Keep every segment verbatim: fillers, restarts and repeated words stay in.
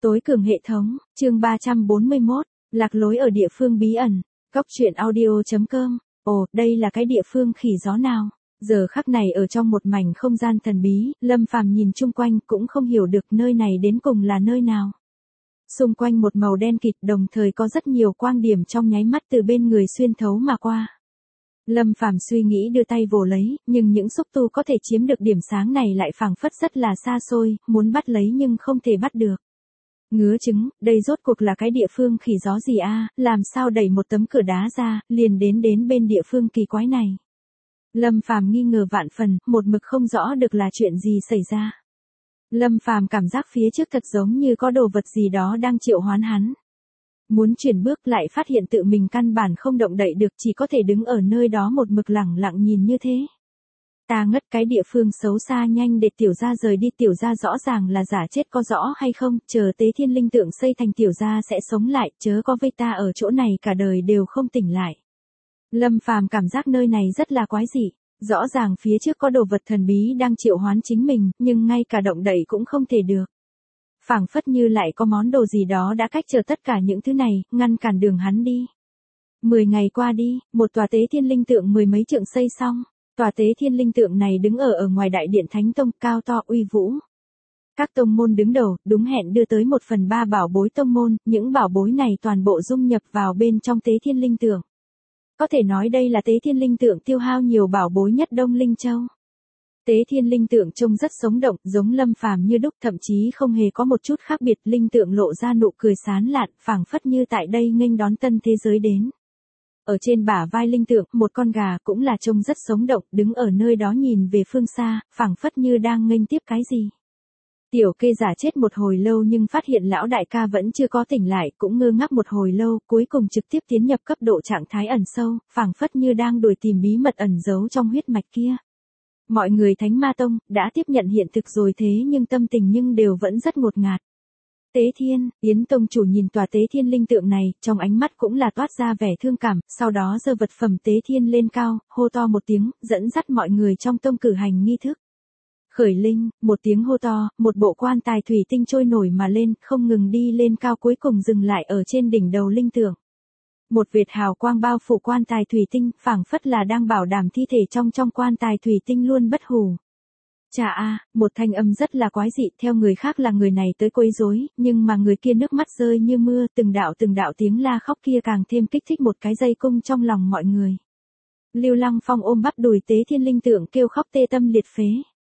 Tối cường hệ thống, chương ba trăm bốn mươi mốt, lạc lối ở địa phương bí ẩn, góc truyện audio chấm com. Ồ, đây là cái địa phương khỉ gió nào? Giờ khắc này ở trong một mảnh không gian thần bí, Lâm Phàm nhìn chung quanh cũng không hiểu được nơi này đến cùng là nơi nào. Xung quanh một màu đen kịt, đồng thời có rất nhiều quang điểm trong nháy mắt từ bên người xuyên thấu mà qua. Lâm Phàm suy nghĩ đưa tay vồ lấy, nhưng những xúc tu có thể chiếm được điểm sáng này lại phảng phất rất là xa xôi, muốn bắt lấy nhưng không thể bắt được. Ngứa trứng, đây rốt cuộc là cái địa phương khỉ gió gì a? Làm sao đẩy một tấm cửa đá ra, liền đến đến bên địa phương kỳ quái này. Lâm Phàm nghi ngờ vạn phần, một mực không rõ được là chuyện gì xảy ra. Lâm Phàm cảm giác phía trước thật giống như có đồ vật gì đó đang triệu hoán hắn. Muốn chuyển bước lại phát hiện tự mình căn bản không động đậy được, chỉ có thể đứng ở nơi đó một mực lẳng lặng nhìn như thế. Ta ngất, cái địa phương xấu xa, nhanh để tiểu gia rời đi, tiểu gia rõ ràng là giả chết, có rõ hay không, chờ tế thiên linh tượng xây thành tiểu gia sẽ sống lại, chớ có vây ta ở chỗ này cả đời đều không tỉnh lại. Lâm Phàm cảm giác nơi này rất là quái dị, rõ ràng phía trước có đồ vật thần bí đang triệu hoán chính mình, nhưng ngay cả động đậy cũng không thể được. Phảng phất như lại có món đồ gì đó đã cách trở tất cả những thứ này, ngăn cản đường hắn đi. Mười ngày qua đi, một tòa tế thiên linh tượng mười mấy trượng xây xong. Tòa tế thiên linh tượng này đứng ở ở ngoài đại điện Thánh Tông, cao to uy vũ. Các tông môn đứng đầu, đúng hẹn đưa tới một phần ba bảo bối tông môn, những bảo bối này toàn bộ dung nhập vào bên trong tế thiên linh tượng. Có thể nói đây là tế thiên linh tượng tiêu hao nhiều bảo bối nhất Đông Linh Châu. Tế thiên linh tượng trông rất sống động, giống Lâm Phàm như đúc, thậm chí không hề có một chút khác biệt, linh tượng lộ ra nụ cười sán lạn, phảng phất như tại đây nghênh đón tân thế giới đến. Ở trên bả vai linh tượng, một con gà cũng là trông rất sống động, đứng ở nơi đó nhìn về phương xa, phảng phất như đang nghênh tiếp cái gì. Tiểu kê giả chết một hồi lâu nhưng phát hiện lão đại ca vẫn chưa có tỉnh lại, cũng ngơ ngác một hồi lâu, cuối cùng trực tiếp tiến nhập cấp độ trạng thái ẩn sâu, phảng phất như đang đuổi tìm bí mật ẩn giấu trong huyết mạch kia. Mọi người Thánh Ma Tông đã tiếp nhận hiện thực rồi, thế nhưng tâm tình nhưng đều vẫn rất ngột ngạt. Tế Thiên, Yến Tông chủ nhìn tòa tế thiên linh tượng này, trong ánh mắt cũng là toát ra vẻ thương cảm, sau đó giơ vật phẩm tế thiên lên cao, hô to một tiếng, dẫn dắt mọi người trong tông cử hành nghi thức. Khởi linh, một tiếng hô to, một bộ quan tài thủy tinh trôi nổi mà lên, không ngừng đi lên cao, cuối cùng dừng lại ở trên đỉnh đầu linh tượng. Một vệt hào quang bao phủ quan tài thủy tinh, phảng phất là đang bảo đảm thi thể trong trong quan tài thủy tinh luôn bất hủ. Chà a, một thanh âm rất là quái dị, theo người khác là người này tới quấy rối, nhưng mà người kia nước mắt rơi như mưa, từng đạo từng đạo tiếng la khóc kia càng thêm kích thích một cái dây cung trong lòng mọi người. Lưu Lăng Phong ôm bắp đùi tế thiên linh tượng kêu khóc tê tâm liệt phế.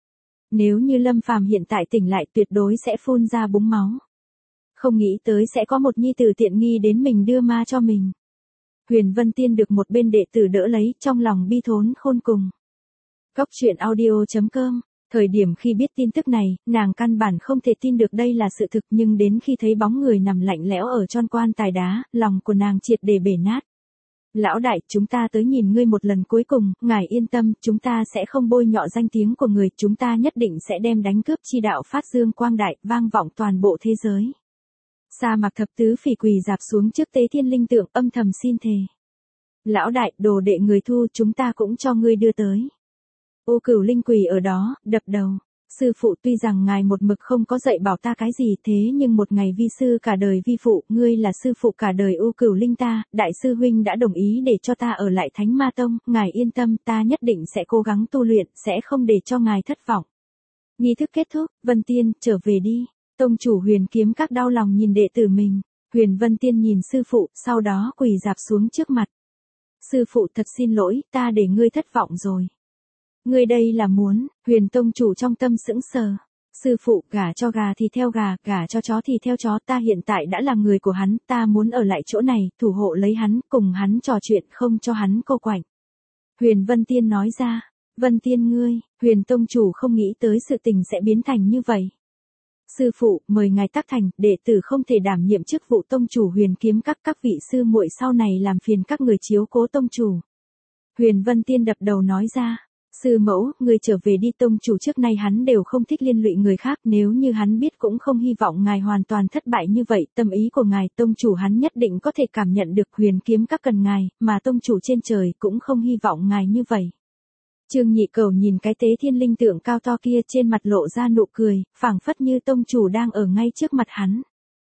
Nếu như Lâm Phàm hiện tại tỉnh lại tuyệt đối sẽ phun ra búng máu. Không nghĩ tới sẽ có một nhi tử tiện nghi đến mình đưa ma cho mình. Huyền Vân Tiên được một bên đệ tử đỡ lấy, trong lòng bi thốn khôn cùng. Góc truyện audio chấm com. Thời điểm khi biết tin tức này, nàng căn bản không thể tin được đây là sự thực, nhưng đến khi thấy bóng người nằm lạnh lẽo ở trong quan tài đá, lòng của nàng triệt để bể nát. Lão đại, chúng ta tới nhìn ngươi một lần cuối cùng, ngài yên tâm, chúng ta sẽ không bôi nhọ danh tiếng của người, chúng ta nhất định sẽ đem đánh cướp chi đạo phát dương quang đại, vang vọng toàn bộ thế giới. Sa Mạc Thập Tứ Phỉ quỳ dạp xuống trước tế thiên linh tượng, âm thầm xin thề. Lão đại, đồ đệ người thu, chúng ta cũng cho ngươi đưa tới. Ô Cửu Linh quỳ ở đó, đập đầu. Sư phụ, tuy rằng ngài một mực không có dạy bảo ta cái gì, thế nhưng một ngày vi sư cả đời vi phụ, ngươi là sư phụ cả đời Ô Cửu Linh ta, đại sư huynh đã đồng ý để cho ta ở lại Thánh Ma Tông, ngài yên tâm, ta nhất định sẽ cố gắng tu luyện, sẽ không để cho ngài thất vọng. Nghi thức kết thúc, Vân Tiên, trở về đi. Tông chủ Huyền Kiếm Các đau lòng nhìn đệ tử mình. Huyền Vân Tiên nhìn sư phụ, sau đó quỳ dạp xuống trước mặt. Sư phụ, thật xin lỗi, ta để ngươi thất vọng rồi. Ngươi đây là muốn, Huyền Tông chủ trong tâm sững sờ. Sư phụ, gả cho gà thì theo gà, gả cho chó thì theo chó, ta hiện tại đã là người của hắn, ta muốn ở lại chỗ này, thủ hộ lấy hắn, cùng hắn trò chuyện, không cho hắn cô quạnh. Huyền Vân Tiên nói ra. Vân Tiên ngươi, Huyền Tông chủ không nghĩ tới sự tình sẽ biến thành như vậy. Sư phụ, mời ngài tác thành, đệ tử không thể đảm nhiệm chức vụ tông chủ Huyền Kiếm Các, các vị sư muội sau này làm phiền các người chiếu cố tông chủ. Huyền Vân Tiên đập đầu nói ra. Sư mẫu, người trở về đi, tông chủ trước nay hắn đều không thích liên lụy người khác, nếu như hắn biết cũng không hy vọng ngài hoàn toàn thất bại như vậy, tâm ý của ngài, tông chủ hắn nhất định có thể cảm nhận được. Huyền Kiếm Các cần ngài, mà tông chủ trên trời cũng không hy vọng ngài như vậy. Trương Nhị Cẩu nhìn cái tế thiên linh tượng cao to kia, trên mặt lộ ra nụ cười, phảng phất như tông chủ đang ở ngay trước mặt hắn.